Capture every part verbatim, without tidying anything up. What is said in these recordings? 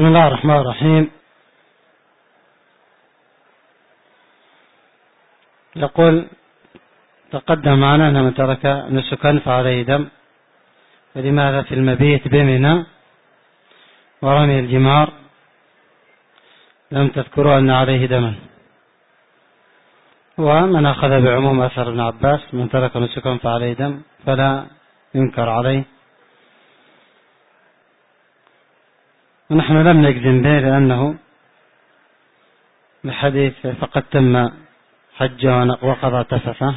بسم الله الرحمن الرحيم. يقول تقدم معنا أن من ترك نسكا فعليه دم، فلماذا في المبيت بمنى ورمي الجمار لم تذكروا أن عليه دما؟ ومن أخذ بعموم أثر ابن عباس من ترك نسكا فعليه دم فلا ينكر عليه، ونحن لم نجزم به لأنه الحديث فقد تم حج وقضى تفثه،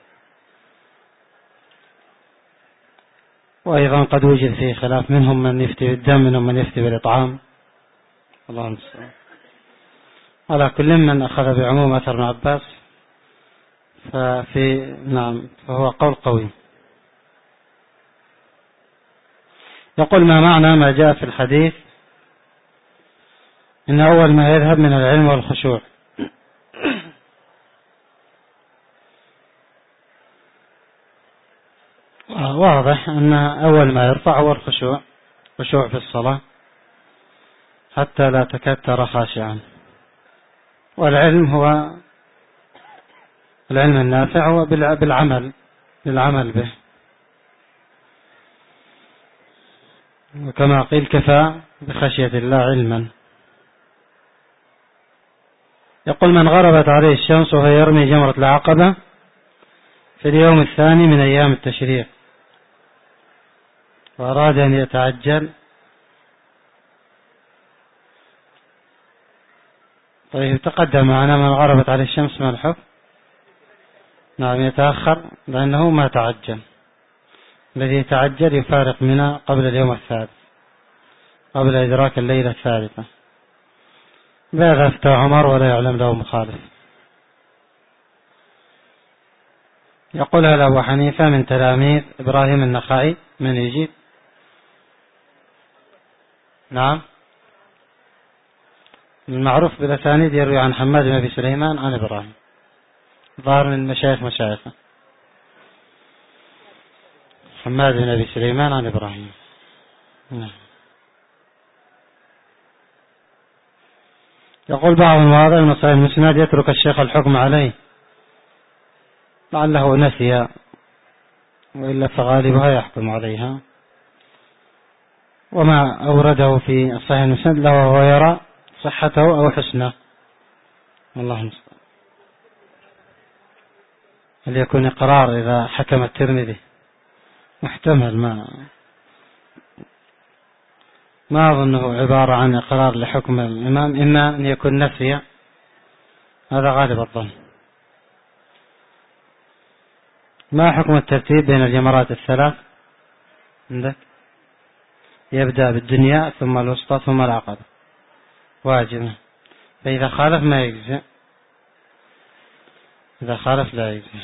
وأيضا قد وجد فيه خلاف، منهم من يفتي بالدم منهم من يفتي بالإطعام، الله المستعان. على كل من أخذ بعموم أثر ابن عباس ففي نعم فهو قول قوي. يقول ما معنى ما جاء في الحديث إن أول ما يذهب من العلم والخشوع؟ واضح أن أول ما يرفع هو الخشوع، خشوع في الصلاة حتى لا تكاد ترى خاشعا. والعلم هو العلم النافع هو بالعمل بالعمل به، وكما قيل كفى بخشية الله علما. يقول من غربت عليه الشمس وهو يرمي جمرة العقبة في اليوم الثاني من أيام التشريق وأراد أن يتعجل، طيب تقدم معنا من غربت عليه الشمس ما الحكم؟ نعم يتأخر لأنه ما تعجل، الذي يتعجل يفارق منى قبل اليوم الثالث قبل إدراك الليلة الثالثة. بهذا افتى عمر ولا يعلم له مخالف. يقول هل أبو حنيفة من تلاميذ إبراهيم النخعي؟ من يجيب؟ نعم المعروف بالأسانيد يروي عن حماد بن أبي سليمان عن إبراهيم، ظاهر من مشايخ مشايخه حماد بن أبي سليمان عن إبراهيم. نعم. يقول بعض المواضع من صحيح المسند يترك الشيخ الحكم عليه لعله نسي، وإلا فغالبها يحكم عليها، وما أورده في الصحيح المسند له وهو يرى صحته أو حسنه، والله المستعان. هل يكون إقرار إذا حكم الترمذي؟ محتمل، ما ما أظنه عبارة عن إقرار لحكم الإمام، إما أن يكون نسي، هذا غالب الظن. ما حكم الترتيب بين الجمرات الثلاث عندك؟ يبدأ بالدنيا ثم الوسطى ثم العقبة، واجب، فإذا خالف ما يجزي، إذا خالف لا يجزي،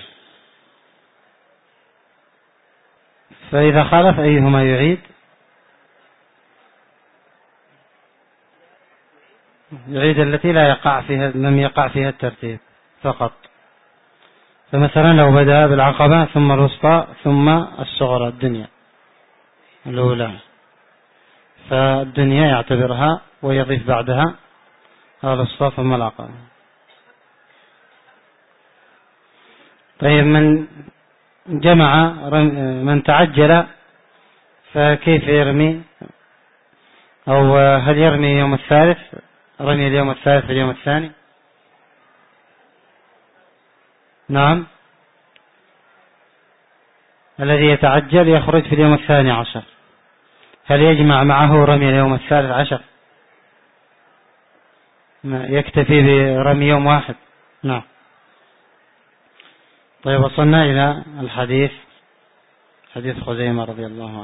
فإذا خالف أيهما يعيد؟ يعيد التي لا يقع فيها لم يقع فيها الترتيب فقط. فمثلا لو بدأ بالعقبة ثم الوسطى ثم الصغرى الدنيا الأولى، فالدنيا يعتبرها ويضيف بعدها الوسطى ثم العقبة. طيب من جمع من تعجل فكيف يرمي؟ أو هل يرمي يوم الثالث، رمي اليوم الثالث في اليوم الثاني؟ نعم الذي يتعجل يخرج في اليوم الثاني عشر، هل يجمع معه رمي اليوم الثالث عشر؟ يكتفي برمي يوم واحد؟ نعم. طيب وصلنا إلى الحديث، حديث خزيمة رضي الله عنه.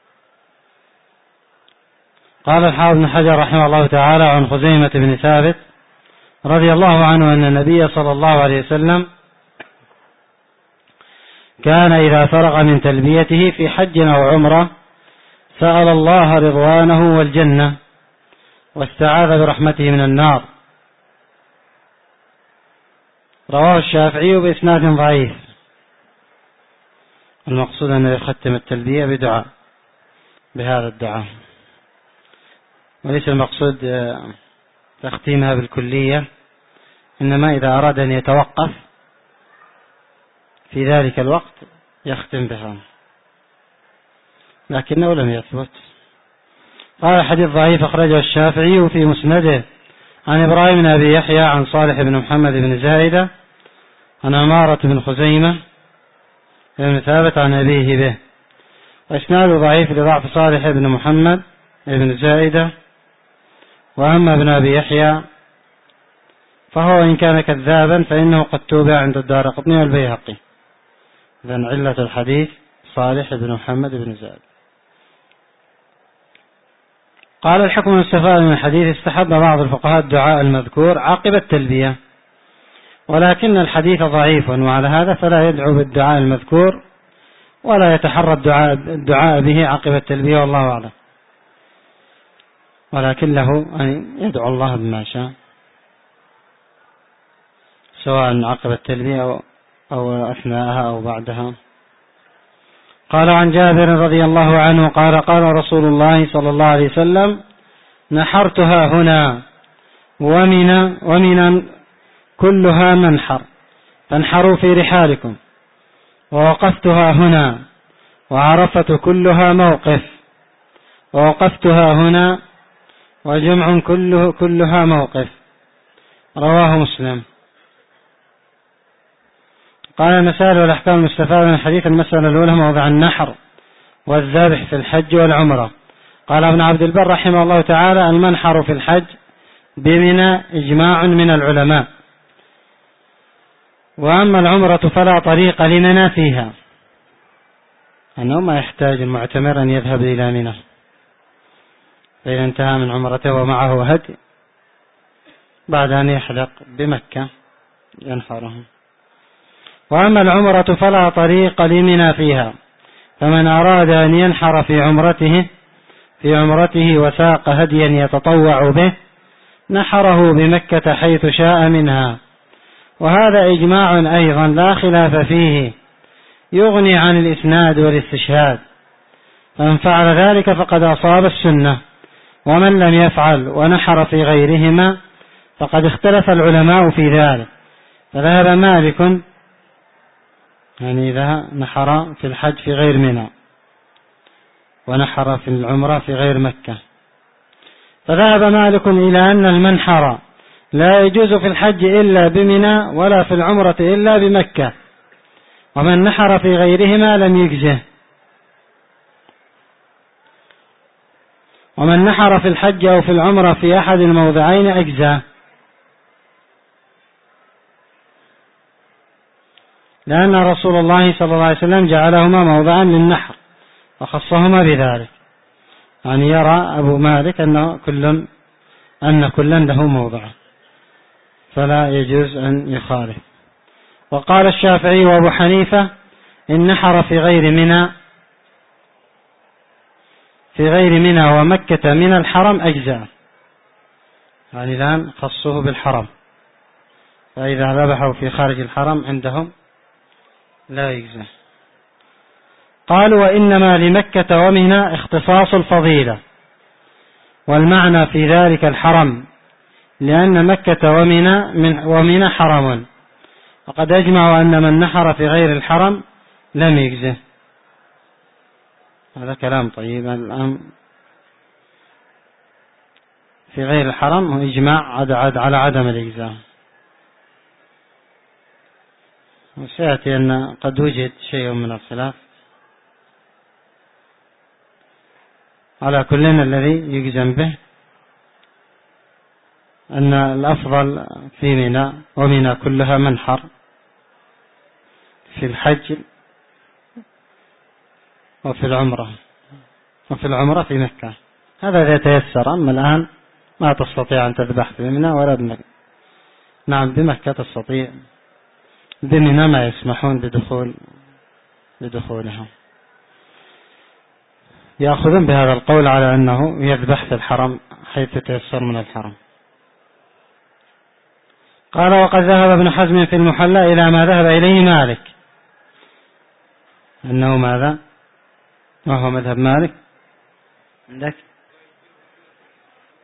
قال الحافظ بن حجر رحمه الله تعالى عن خزيمة بن ثابت رضي الله عنه أن النبي صلى الله عليه وسلم كان إذا فرغ من تلبيته في حج أو عمرة سأل الله رضوانه والجنة واستعاذ برحمته من النار. رواه الشافعي بإسناد ضعيف. المقصود أنه يختم التلبية بدعاء، بهذا الدعاء. وليس المقصود تختيمها بالكلية، إنما إذا أراد أن يتوقف في ذلك الوقت يختم بها، لكنه لم يثبت. قال الحديث ضعيف أخرجه الشافعي في مسنده عن إبراهيم بن أبي يحيى عن صالح بن محمد بن زائدة عن عمارة بن خزيمة بن ثابت عن أبيه به، وإسناده ضعيف لضعف صالح بن محمد بن زائدة. وأما ابن أبي يحيى فهو إن كان كذابا فإنه قد توبع عند الدارقطني والبيهقي. إذن علة الحديث صالح بن محمد بن زائدة. قال الحكم المستفاد من الحديث: استحب بعض الفقهاء الدعاء المذكور عقب التلبية، ولكن الحديث ضعيف، وعلى هذا فلا يدعو بالدعاء المذكور ولا يتحرى الدعاء, الدعاء به عقب التلبية، والله أعلم، ولكن له أن يدعو الله بما شاء سواء عقب التلبية أو أثناءها أو بعدها. قال عن جابر رضي الله عنه قال: قال رسول الله صلى الله عليه وسلم: نحرتها هنا ومن ومن كلها منحر، فانحروا في رحالكم. ووقفتها هنا وعرفة كلها موقف، ووقفتها هنا وجمع كله كلها موقف. رواه مسلم. قال المسائل والأحكام المستفادة من الحديث: المسألة الأولى موضع النحر والذبح في الحج والعمرة. قال ابن عبد البر رحمه الله تعالى: المنحر في الحج بمنى إجماع من العلماء، وأما العمرة فلا طريق لمنى فيها، أنه ما يحتاج المعتمر أن يذهب إلى منى، فإذا انتهى من عمرته ومعه هدي بعد أن يحلق بمكة ينحره. وأما العمرة فلا طريق لمنى فيها، فمن أراد أن ينحر في عمرته في عمرته وساق هديا يتطوع به نحره بمكة حيث شاء منها، وهذا إجماع أيضا لا خلاف فيه يغني عن الإسناد والاستشهاد، فمن فعل ذلك فقد أصاب السنة، ومن لم يفعل ونحر في غيرهما فقد اختلف العلماء في ذلك. فذهب مالك، يعني إذا نحر في الحج في غير منى ونحر في العمرة في غير مكة، فذهب مالك إلى أن المنحر لا يجوز في الحج إلا بمنى ولا في العمرة إلا بمكة، ومن نحر في غيرهما لم يجزه. ومن نحر في الحج أو في العمرة في أحد الموضعين أجزاه، لأن رسول الله صلى الله عليه وسلم جعلهما موضعا للنحر وخصهما بذلك، يعني يرى أبو مالك أنه كل أن كلا له موضع، فلا يجوز أن يخالف. وقال الشافعي وأبو حنيفة: إن نحر في غير منى في غير منى ومكة من الحرم أجزاء، يعني الآن خصوه بالحرم، فإذا ذبحوا في خارج الحرم عندهم لا يجزى. قالوا: وإنما لمكة ومنى اختصاص الفضيلة، والمعنى في ذلك الحرم، لأن مكة ومنى من ومنى حرم، وقد أجمعوا أن من نحر في غير الحرم لم يجزه. هذا كلام طيب. الآن في غير الحرم هو إجماع على عدم الإجزاء، وسيأتي أن قد وجد شيء من الخلاف. على كلنا الذي يجزم به أن الأفضل في منى ومنى كلها منحر في الحج وفي العمرة وفي العمرة في مكة، هذا إذا تيسر. أما الآن ما تستطيع أن تذبح في منى ولا بمكة. نعم بمكة تستطيع، بمنى ما يسمحون بدخول بدخولها. يأخذون بهذا القول على أنه يذبح في الحرم حيث تيسر من الحرم. قال: وقد ذهب ابن حزم في المحلى إلى ما ذهب إليه مالك، أنه ماذا؟ وهو مذهب مالك عندك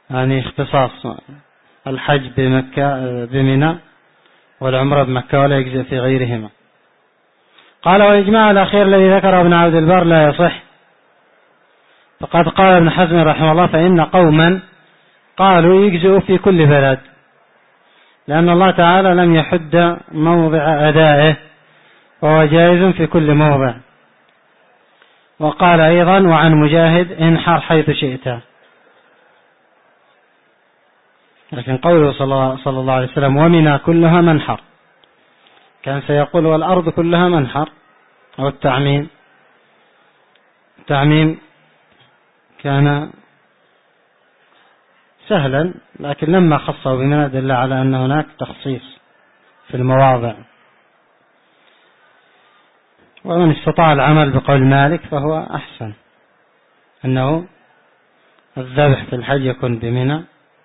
يعني اختصاص الحج بمكة بمنى والعمرة بمكة ولا يجزئ في غيرهما. قال والإجماع الأخير الذي ذكره ابن عبد البر لا يصح، فقد قال ابن حزم رحمه الله فإن قوما قالوا يجزئ في كل بلد، لأن الله تعالى لم يحد موضع أدائه وهو جائز في كل موضع. وقال أيضا وعن مجاهد انحر حيث شئت. لكن قوله صلى الله عليه وسلم ومنى كلها منحر، كان سيقول والأرض كلها منحر، أو التعميم التعميم كان سهلا، لكن لما خصه بمنى دل على أن هناك تخصيص في المواضع. ومن استطاع العمل بقول مالك فهو أحسن، أنه الذبح في الحج يكون بمنى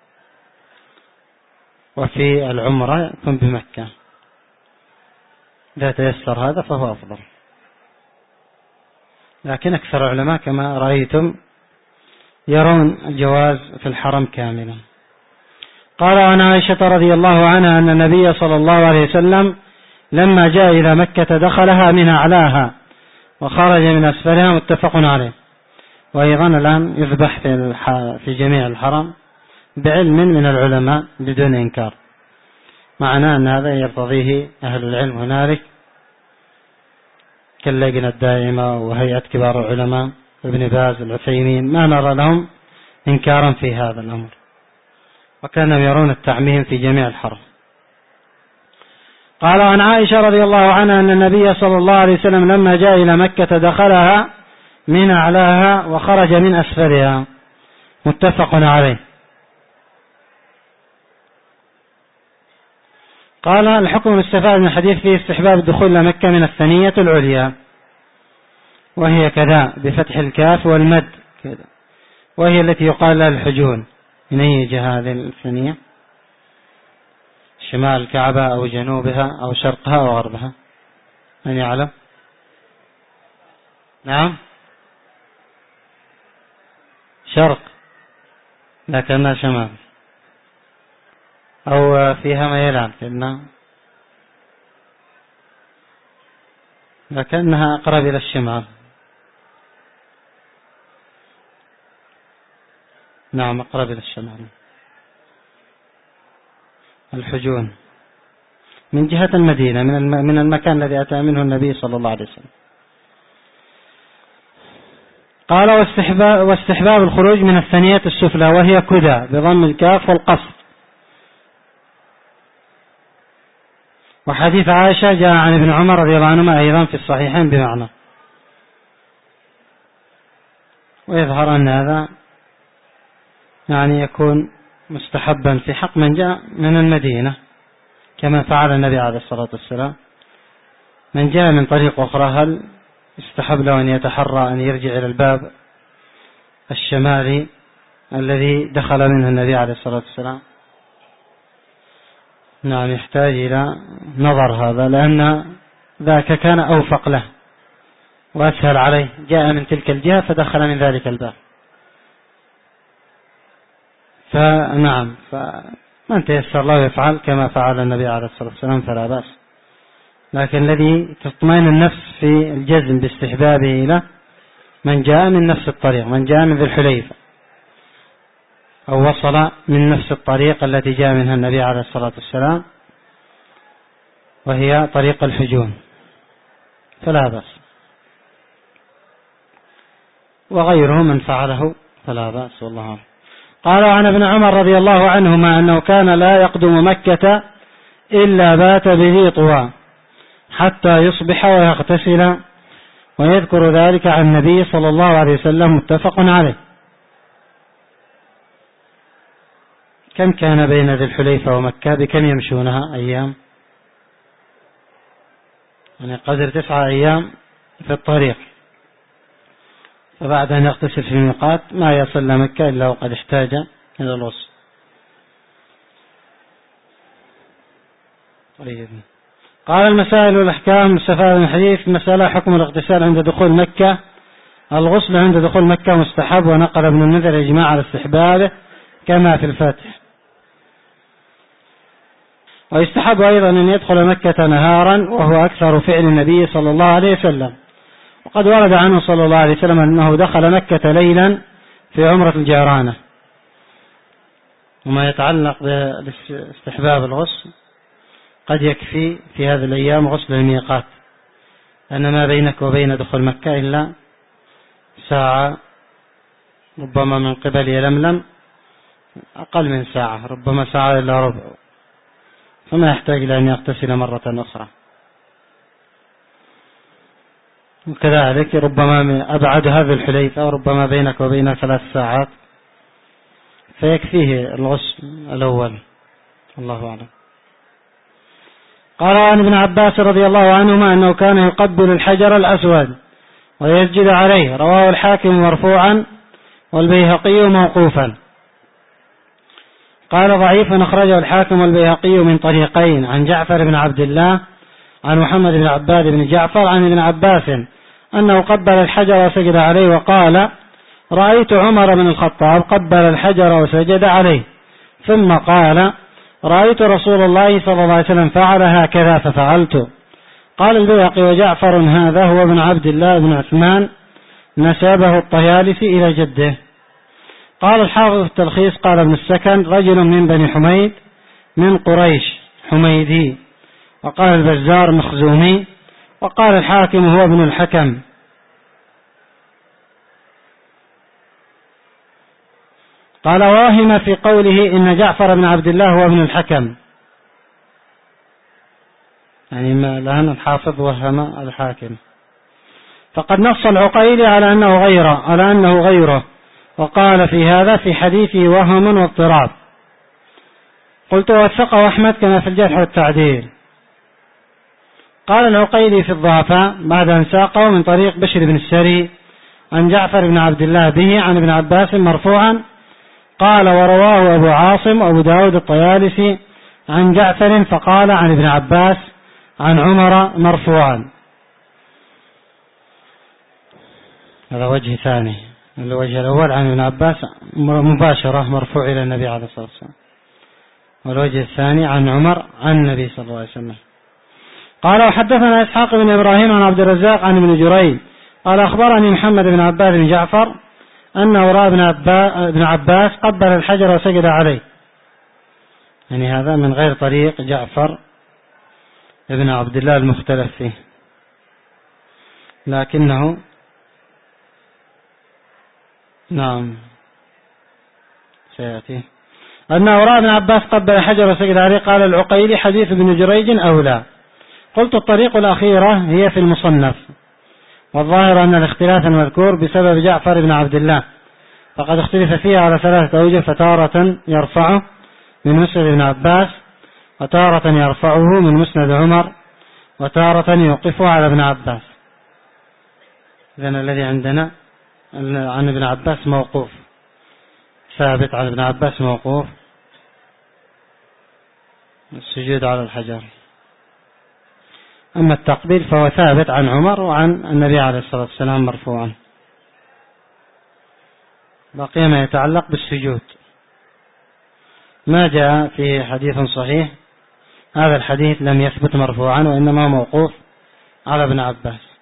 وفي العمرة يكون بمكة، إذا تيسر هذا فهو أفضل. لكن أكثر العلماء كما رأيتم يرون الجواز في الحرم كاملا. قال عن عائشة رضي الله عنها أن النبي صلى الله عليه وسلم لما جاء إلى مكة دخلها من أعلاها وخرج من أسفلها، متفق عليه. وأيضا الآن يذبح في, في جميع الحرم بعلم من العلماء بدون إنكار، معناه أن هذا يرتضيه أهل العلم هنالك كاللجنة الدائمة وهيئة كبار العلماء ابن باز العثيمين، ما نرى لهم إنكارا في هذا الأمر، وكانوا يرون التعميم في جميع الحرم. قال عن عائشة رضي الله عنها أن النبي صلى الله عليه وسلم لما جاء إلى مكة دخلها من أعلاها وخرج من أسفلها، متفق عليه. قال الحكم المستفاد من الحديث فيه استحباب الدخول إلى مكة من الثنية العليا، وهي كذا بفتح الكاف والمد كذا، وهي التي يقال لها الحجون. من أي جهة هذه الثنية؟ شمال الكعبة أو جنوبها أو شرقها أو غربها؟ من يعلم؟ نعم شرق، لكنها شمال، أو فيها ميلان كأنها، لكنها أقرب إلى الشمال. نعم أقرب إلى الشمال. الحجون من جهة المدينة، من المكان الذي أتى منه النبي صلى الله عليه وسلم. قال واستحباب, واستحباب الخروج من الثنية السفلى وهي كذا بضم الكاف والقصر. وحديث عائشة جاء عن ابن عمر رضي الله عنهما أيضا في الصحيحين بمعنى، ويظهر أن هذا يعني يكون مستحبا في حق من جاء من المدينة، كما فعل النبي عليه الصلاة والسلام. من جاء من طريق أخرى هل استحب له أن يتحرى أن يرجع إلى الباب الشمالي الذي دخل منه النبي عليه الصلاة والسلام؟ نعم يحتاج إلى نظر هذا، لأن ذاك كان أوفق له وأسهل عليه، جاء من تلك الجهة فدخل من ذلك الباب. فنعم فمن تيسر له يفعل كما فعل النبي عليه الصلاة والسلام فلا بأس، لكن الذي تطمئن النفس في الجزم باستحبابه له من جاء من نفس الطريق، من جاء من ذي الحليفة أو وصل من نفس الطريق التي جاء منها النبي عليه الصلاة والسلام، وهي طريق الحجون، فلا بأس. وغيره من فعله فلا بأس، والله أعلم. قال عن ابن عمر رضي الله عنهما أنه كان لا يقدم مكة إلا بات به طوى حتى يصبح ويغتسل، ويذكر ذلك عن النبي صلى الله عليه وسلم، متفق عليه. كم كان بين ذي الحليفة ومكة؟ بكم يمشونها أيام؟ يعني قدر تسعة أيام في الطريق، فبعد أن يغتسل في الميقات ما يصل لمكة إلا وقد احتاج إلى الوصل. طيب. قال المسائل والأحكام المستفادة من الحديث. مسألة حكم الاغتسال عند دخول مكة. الغسل عند دخول مكة مستحب، ونقل ابن المنذر إجماع على استحبابه كما في الفتح. ويستحب أيضا أن يدخل مكة نهارا وهو أكثر فعل النبي صلى الله عليه وسلم، وقد ورد عنه صلى الله عليه وسلم أنه دخل مكة ليلا في عمرة الجيرانة. وما يتعلق باستحباب الغسل قد يكفي في هذه الأيام غسل الميقات، أن ما بينك وبين دخول مكة إلا ساعة، ربما من قبل يلملم أقل من ساعة، ربما ساعة إلا ربع، فما يحتاج إلى أن يغتسل مرة أخرى. وكذلك ربما من أبعد هذه الحليفة ربما بينك وبين ثلاث ساعات، فيكفيه الغسل الأول. الله أعلم. قال عن ابن عباس رضي الله عنهما أنه كان يقبل الحجر الأسود ويسجد عليه، رواه الحاكم مرفوعا والبيهقي موقوفا. قال ضعيف أخرجه الحاكم والبيهقي من طريقين، عن جعفر بن عبد الله عن محمد بن عباد بن جعفر عن ابن عباس أنه قبل الحجر وسجد عليه، وقال رأيت عمر بن الخطاب قبل الحجر وسجد عليه، ثم قال رأيت رسول الله صلى الله عليه وسلم فعل هكذا ففعلت. قال البيهقي وجعفر هذا هو ابن عبد الله بن عثمان نسبه الطيالسي إلى جده. قال الحافظ في التلخيص قال ابن السكن رجل من بني حميد من قريش حميدي، وقال البزار مخزومي، وقال الحاكم هو ابن الحكم. قال واهم في قوله إن جعفر بن عبد الله هو ابن الحكم، يعني ما لأن الحافظ وهم الحاكم، فقد نص العقيلي على أنه غيره على أنه غيره وقال في هذا في حديثه وهم واضطراب. قلت وثقه أحمد كما في الجرح والتعديل. قال العقيلي في الضعفاء بعد أن ساقه من طريق بشر بن السري عن جعفر بن عبد الله به عن ابن عباس مرفوعا، قال ورواه أبو عاصم وأبو داود الطيالسي عن جعفر فقال عن ابن عباس عن عمر مرفوعا. هذا وجه ثاني. الوجه الأول عن ابن عباس مباشرة مرفوع إلى النبي عليه الصلاة والسلام، والوجه الثاني عن عمر عن النبي صلى الله عليه وسلم. قال وحدثنا إسحاق بن إبراهيم عن عبد الرزاق عن ابن جريج قال أخبرني محمد بن عباد بن جعفر أنه رأى ابن عباس قبل الحجر وسجد عليه، يعني هذا من غير طريق جعفر ابن عبد الله المختلف فيه، لكنه نعم سيأتي أنه رأى ابن عباس قبل الحجر وسجد عليه. قال العقيلي حديث ابن جريج أولى. قلت الطريق الأخيرة هي في المصنف، والظاهر أن الاختلاف المذكور بسبب جعفر بن عبد الله، فقد اختلف فيها على ثلاثة أوجه، فتارة يرفعه من مسند ابن عباس، وتارة يرفعه من مسند عمر، وتارة يوقفه على ابن عباس. إذن الذي عندنا عن ابن عباس موقوف ثابت، عن ابن عباس موقوف السجود على الحجر. أما التقبيل فهو ثابت عن عمر وعن النبي عليه الصلاة والسلام مرفوعا. بقي ما يتعلق بالسجود ما جاء في حديث صحيح، هذا الحديث لم يثبت مرفوعا وإنما موقوف على ابن عباس.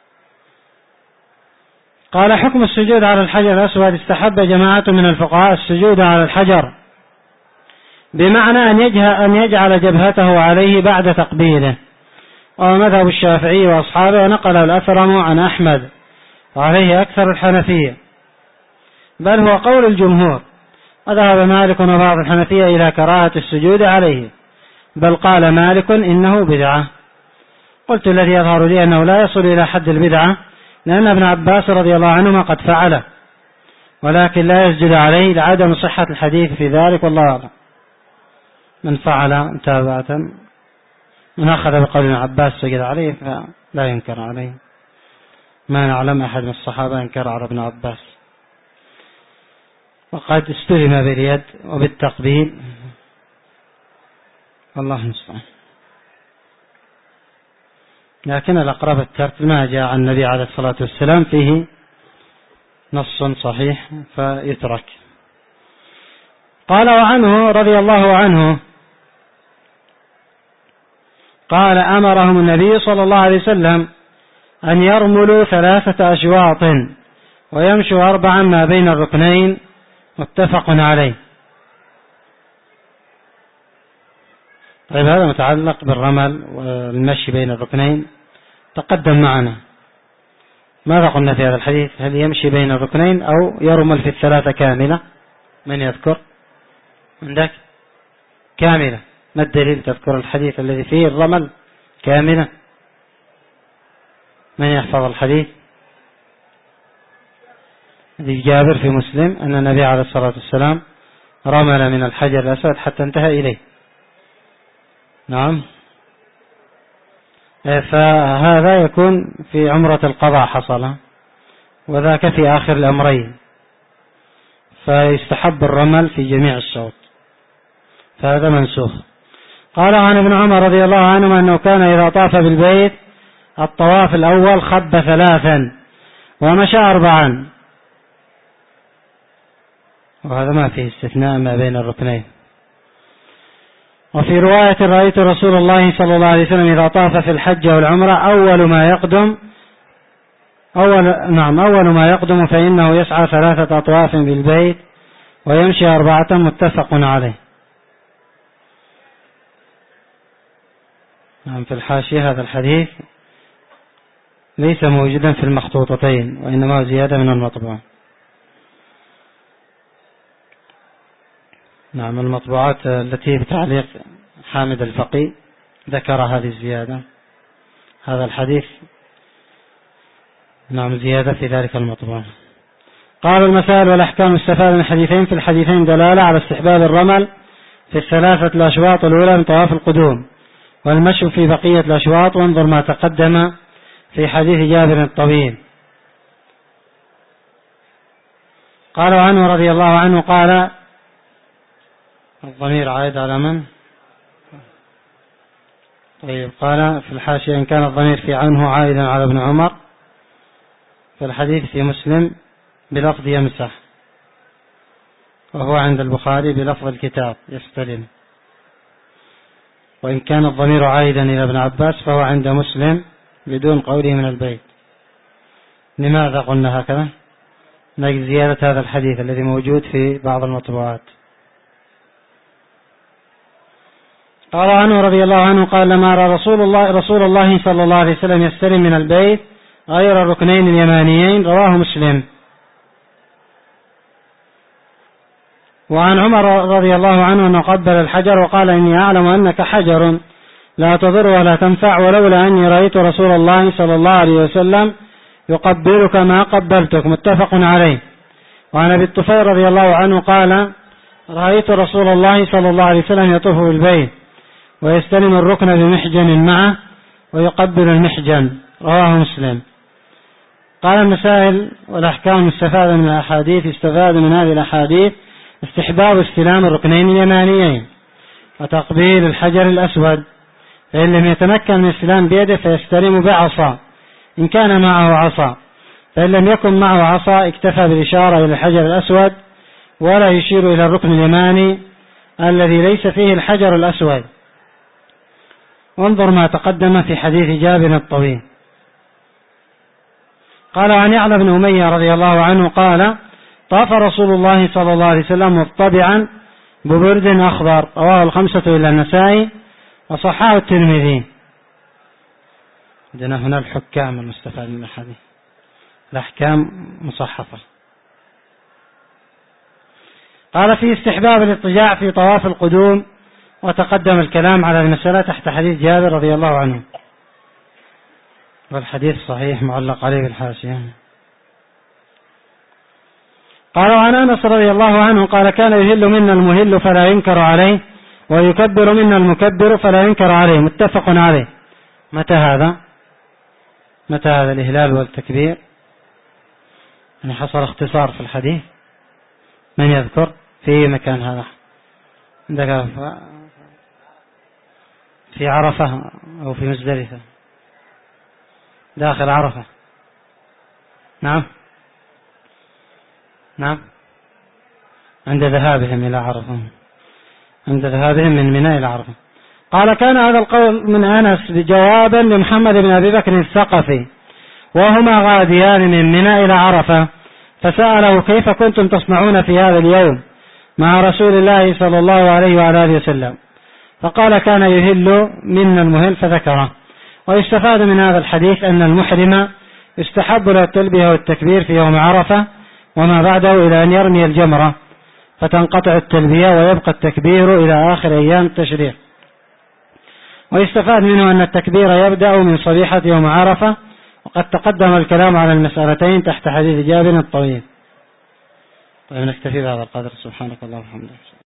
قال حكم السجود على الحجر الأسود. استحب جماعة من الفقهاء السجود على الحجر بمعنى أن يجعل جبهته عليه بعد تقبيله، ومذهب الشافعي وأصحابه، ونقل الأثرم عن أحمد وعليه أكثر الحنفية، بل هو قول الجمهور. وذهب مالك وبعض الحنفية إلى كراهة السجود عليه، بل قال مالك إنه بدعة. قلت الذي يظهر لي أنه لا يصل إلى حد البدعة، لأن ابن عباس رضي الله عنهما قد فعله، ولكن لا يسجد عليه لعدم صحة الحديث في ذلك، والله أعلم. من فعل متابعة من أخذ بقول ابن عباس سجد عليه فلا ينكر عليه، ما نعلم أحد من الصحابة ينكر على ابن عباس. وقد استلم باليد وبالتقبيل، والله المستعان. لكن الأقرب الترتيب ما جاء عن النبي عليه الصلاة والسلام فيه نص صحيح فيترك. قال وعنه رضي الله عنه قال أمرهم النبي صلى الله عليه وسلم أن يرملوا ثلاثة أشواط ويمشوا أربعا ما بين الركنين، متفق عليه. طيب هذا متعلق بالرمل والمشي بين الركنين تقدم معنا. ماذا قلنا في هذا الحديث؟ هل يمشي بين الركنين أو يرمل في الثلاثة كاملة؟ من يذكر؟ عندك كاملة. ما الدليل تذكر الحديث الذي فيه الرمل كاملة؟ من يحفظ الحديث؟ حديث جابر في مسلم أن النبي عليه الصلاة والسلام رمل من الحجر الأسود حتى انتهى إليه. نعم. فهذا يكون في عمرة القضاء حصل، وذاك في آخر الأمرين، فيستحب الرمل في جميع الشوط، فهذا منسوخ. قال عن ابن عمر رضي الله عنهما أنه كان إذا طاف بالبيت الطواف الأول خب ثلاثا ومشى أربعا، وهذا ما فيه استثناء ما بين الركنين. وفي رواية رأيت رسول الله صلى الله عليه وسلم إذا طاف في الحج والعمرة أول ما يقدم أول نعم أول ما يقدم فإنه يسعى ثلاثة أطواف بالبيت ويمشي أربعة، متفق عليه. نعم. في الحاشية هذا الحديث ليس موجودا في المخطوطتين، وإنما زيادة من المطبوع. نعم. المطبوعات التي بتعليق حامد الفقي ذكر هذه الزيادة، هذا الحديث نعم زيادة في ذلك المطبوع. قال المسائل والأحكام استفاد من الحديثين. في الحديثين دلالة على استحباب الرمل في الثلاثة الأشواط الأولى من طواف القدوم والمشي في بقية الأشواط، وانظر ما تقدم في حديث جابر الطويل. قال عنه رضي الله عنه قال الضمير عائد على من؟ طيب. قال في الحاشية إن كان الضمير في عنه عائدا على ابن عمر، في الحديث في مسلم بلفظ يمسح، وهو عند البخاري بلفظ الكتاب يستلم. وإن كان الضمير عائدا إلى ابن عباس فهو عند مسلم بدون قوله من البيت. لماذا قلنا هكذا؟ نجد زيادة هذا الحديث الذي موجود في بعض المطبوعات. قال عنه رضي الله عنه قال لما رأى رسول الله رسول الله صلى الله عليه وسلم يستلم من البيت غير الركنين اليمانيين، رواه مسلم. وعن عمر رضي الله عنه أنه قبل الحجر وقال إني أعلم أنك حجر لا تضر ولا تنفع، ولولا أني رأيت رسول الله صلى الله عليه وسلم يقبلك ما قبلتك، متفق عليه. وعن أبي الطفيل رضي الله عنه قال رأيت رسول الله صلى الله عليه وسلم يطوف بالبيت ويستلم الركن بمحجن معه ويقبل المحجن، رواه مسلم. قال المسائل والأحكام المستفادة من الأحاديث. استفاد من هذه الأحاديث استحباب استلام الركنين اليمانيين وتقبيل الحجر الأسود، فإن لم يتمكن من استلام بيده فيستلم بعصا إن كان معه عصا، فإن لم يكن معه عصا اكتفى بالإشارة إلى الحجر الأسود ولا يشير إلى الركن اليماني الذي ليس فيه الحجر الأسود. وانظر ما تقدم في حديث جابر الطويل. قال عن يعلى بن أمية رضي الله عنه قال طاف رسول الله صلى الله عليه وسلم مطبعا ببرد أخضر، رواه الخمسة إلا النسائي وصححه الترمذي. عندنا هنا الحكام المستفاد من الحديث، الأحكام مصحفة. قال في استحباب الاضطجاع في طواف القدوم، وتقدم الكلام على المسألة تحت حديث جابر رضي الله عنه، والحديث صحيح معلق عليه بالحاشية. قال عن أنس رضي الله عنه قال كان يهل منا المهل فلا ينكر عليه ويكبر منا المكبر فلا ينكر عليه، متفق عليه. متى هذا؟ متى هذا الإهلال والتكبير؟ يعني حصل اختصار في الحديث. من يذكر في مكان هذا؟ عندك في عرفة أو في مزدلفة؟ داخل عرفة. نعم نعم عند ذهابهم إلى عرفة، عند ذهابهم من منى إلى عرفة. قال كان هذا القول من أنس بجوابا لمحمد بن أبي بكر الثقفي وهما غاديان من منى إلى عرفة، فسأله كيف كنتم تصنعون في هذا اليوم مع رسول الله صلى الله عليه وعلى آله وسلم؟ فقال كان يهل منا المهل فذكره. ويستفاد من هذا الحديث أن المحرم يستحب له التلبية والتكبير في يوم عرفة وما بعده إلى أن يرمي الجمرة، فتنقطع التلبية ويبقى التكبير إلى آخر أيام التشريق. ويستفاد منه أن التكبير يبدأ من صبيحة يوم عرفة، وقد تقدم الكلام على المسألتين تحت حديث جابر الطويل. طيب نكتفي بهذا القدر. سبحانك اللهم وبحمدك.